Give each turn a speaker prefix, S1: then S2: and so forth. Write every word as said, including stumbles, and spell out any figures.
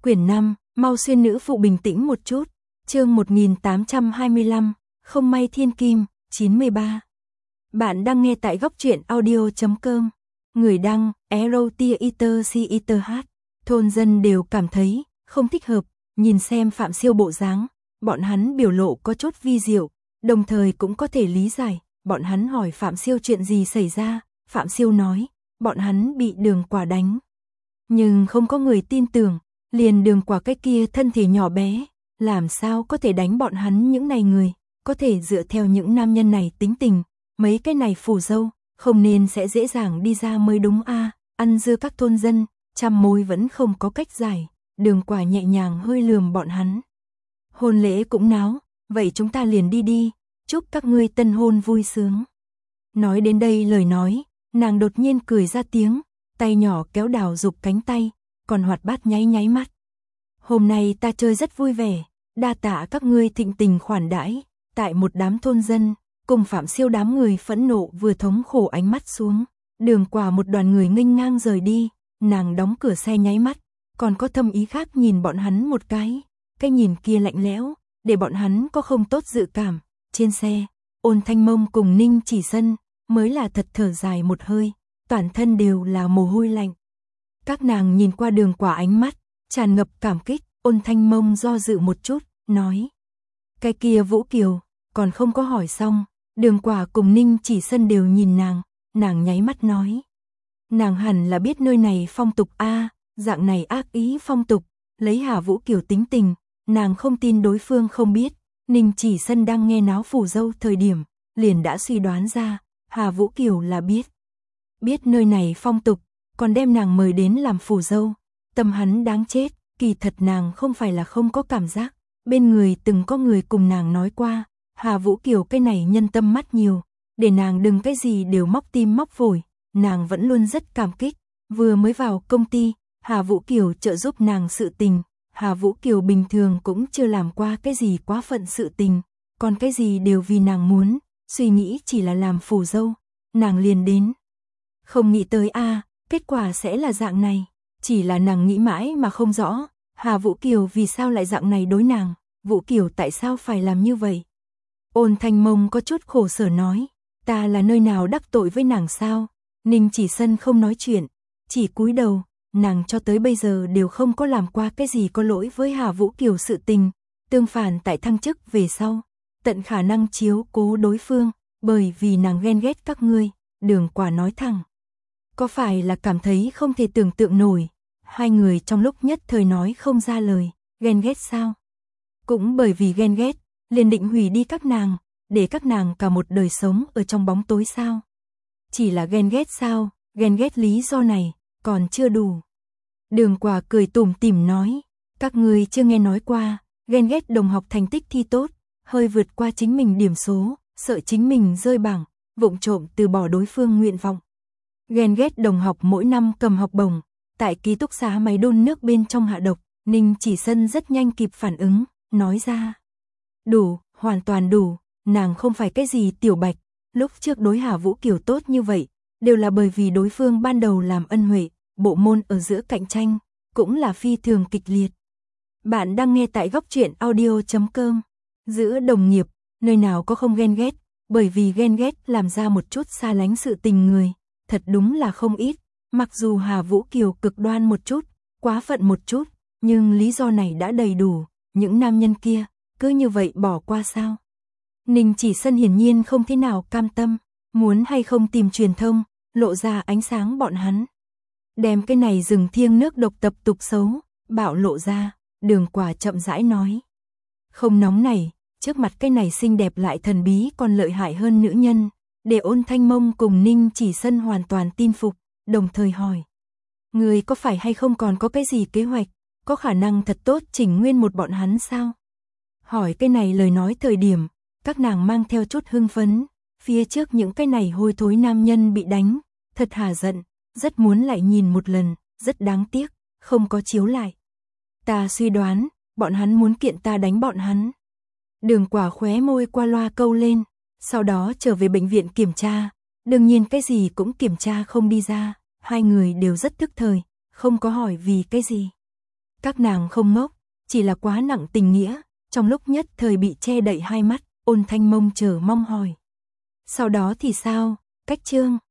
S1: Quyển năm, mau xuyên nữ phụ bình tĩnh một chút. Chương một nghìn tám trăm hai mươi lăm, không may thiên kim, chín mươi ba. Bạn đang nghe tại góc truyện audio chấm com. Người đăng, Erotiater. Thôn dân đều cảm thấy không thích hợp, nhìn xem Phạm Siêu bộ dáng, bọn hắn biểu lộ có chút vi diệu, đồng thời cũng có thể lý giải. Bọn hắn hỏi Phạm Siêu chuyện gì xảy ra, Phạm Siêu nói, bọn hắn bị Đường Quả đánh. Nhưng không có người tin tưởng, liền Đường Quả cái kia thân thể nhỏ bé, làm sao có thể đánh bọn hắn những này người, có thể dựa theo những nam nhân này tính tình, mấy cái này phù dâu, không nên sẽ dễ dàng đi ra mới đúng a. À, ăn dưa các thôn dân, trăm mối vẫn không có cách giải, Đường Quả nhẹ nhàng hơi lườm bọn hắn. Hôn lễ cũng náo, vậy chúng ta liền đi đi, chúc các ngươi tân hôn vui sướng. Nói đến đây lời nói, nàng đột nhiên cười ra tiếng, tay nhỏ kéo Đào Dục cánh tay, còn hoạt bát nháy nháy mắt. Hôm nay ta chơi rất vui vẻ, đa tạ các ngươi thịnh tình khoản đãi. Tại một đám thôn dân, cùng Phạm Siêu đám người phẫn nộ vừa thống khổ ánh mắt xuống, Đường Quả một đoàn người nghênh ngang rời đi, nàng đóng cửa xe nháy mắt, còn có thâm ý khác nhìn bọn hắn một cái, cái nhìn kia lạnh lẽo, để bọn hắn có không tốt dự cảm. Trên xe, Ôn Thanh Mông cùng Ninh Chỉ Sân mới là thật thở dài một hơi, toàn thân đều là mồ hôi lạnh. Các nàng nhìn qua Đường Quả ánh mắt tràn ngập cảm kích, Ôn Thanh Mông do dự một chút, nói: "Cái kia Vũ Kiều." Còn không có hỏi xong, Đường Quả cùng Ninh Chỉ Sân đều nhìn nàng, nàng nháy mắt nói: "Nàng hẳn là biết nơi này phong tục a, à, dạng này ác ý phong tục, lấy Hà Vũ Kiều tính tình, nàng không tin đối phương không biết." Ninh Chỉ Sân đang nghe náo phù dâu thời điểm, liền đã suy đoán ra, Hà Vũ Kiều là biết. Biết nơi này phong tục, còn đem nàng mời đến làm phù dâu, tâm hắn đáng chết. Kỳ thật nàng không phải là không có cảm giác, bên người từng có người cùng nàng nói qua, Hà Vũ Kiều cái này nhân tâm mắt nhiều, để nàng đừng cái gì đều móc tim móc phổi, nàng vẫn luôn rất cảm kích. Vừa mới vào công ty, Hà Vũ Kiều trợ giúp nàng sự tình, Hà Vũ Kiều bình thường cũng chưa làm qua cái gì quá phận sự tình, còn cái gì đều vì nàng muốn, suy nghĩ chỉ là làm phù dâu, nàng liền đến. Không nghĩ tới a, à, kết quả sẽ là dạng này. Chỉ là nàng nghĩ mãi mà không rõ, Hà Vũ Kiều vì sao lại dạng này đối nàng, Vũ Kiều tại sao phải làm như vậy. Ôn Thanh Mông có chút khổ sở nói, ta là nơi nào đắc tội với nàng sao? Ninh Chỉ Sân không nói chuyện, chỉ cúi đầu, nàng cho tới bây giờ đều không có làm qua cái gì có lỗi với Hà Vũ Kiều sự tình, tương phản tại thăng chức về sau, tận khả năng chiếu cố đối phương, bởi vì nàng ghen ghét các ngươi. Đường Quả nói thẳng. Có phải là cảm thấy không thể tưởng tượng nổi? Hai người trong lúc nhất thời nói không ra lời, ghen ghét sao? Cũng bởi vì ghen ghét, liền định hủy đi các nàng, để các nàng cả một đời sống ở trong bóng tối sao? Chỉ là ghen ghét sao? Ghen ghét lý do này, còn chưa đủ. Đường Quả cười tủm tỉm nói, các ngươi chưa nghe nói qua, ghen ghét đồng học thành tích thi tốt, hơi vượt qua chính mình điểm số, sợ chính mình rơi bảng, vụng trộm từ bỏ đối phương nguyện vọng. Ghen ghét đồng học mỗi năm cầm học bổng, tại ký túc xá máy đun nước bên trong hạ độc. Ninh Chỉ Sân rất nhanh kịp phản ứng, nói ra. Đủ, hoàn toàn đủ, nàng không phải cái gì tiểu bạch, lúc trước đối Hà Vũ Kiều tốt như vậy, đều là bởi vì đối phương ban đầu làm ân huệ, bộ môn ở giữa cạnh tranh, cũng là phi thường kịch liệt. Bạn đang nghe tại góc truyện audio chấm com. Giữa đồng nghiệp, nơi nào có không ghen ghét, bởi vì ghen ghét làm ra một chút xa lánh sự tình người. Thật đúng là không ít, mặc dù Hà Vũ Kiều cực đoan một chút, quá phận một chút, nhưng lý do này đã đầy đủ, những nam nhân kia, cứ như vậy bỏ qua sao? Ninh Chỉ Sân hiển nhiên không thế nào cam tâm, muốn hay không tìm truyền thông, lộ ra ánh sáng bọn hắn. Đem cái này rừng thiêng nước độc tập tục xấu, bạo lộ ra, Đường Quả chậm rãi nói. Không nóng này, trước mặt cái này xinh đẹp lại thần bí còn lợi hại hơn nữ nhân. Để Ôn Thanh Mông cùng Ninh Chỉ Sân hoàn toàn tin phục, đồng thời hỏi. Người có phải hay không còn có cái gì kế hoạch, có khả năng thật tốt chỉnh nguyên một bọn hắn sao? Hỏi cái này lời nói thời điểm, các nàng mang theo chút hưng phấn, phía trước những cái này hôi thối nam nhân bị đánh, thật hà giận, rất muốn lại nhìn một lần, rất đáng tiếc, không có chiếu lại. Ta suy đoán, bọn hắn muốn kiện ta đánh bọn hắn. Đường Quả khóe môi qua loa câu lên. Sau đó trở về bệnh viện kiểm tra, đương nhiên cái gì cũng kiểm tra không đi ra, hai người đều rất tức thời, không có hỏi vì cái gì. Các nàng không ngốc, chỉ là quá nặng tình nghĩa, trong lúc nhất thời bị che đậy hai mắt, Ôn Thanh Mông chờ mong hỏi. Sau đó thì sao, Cách Trương?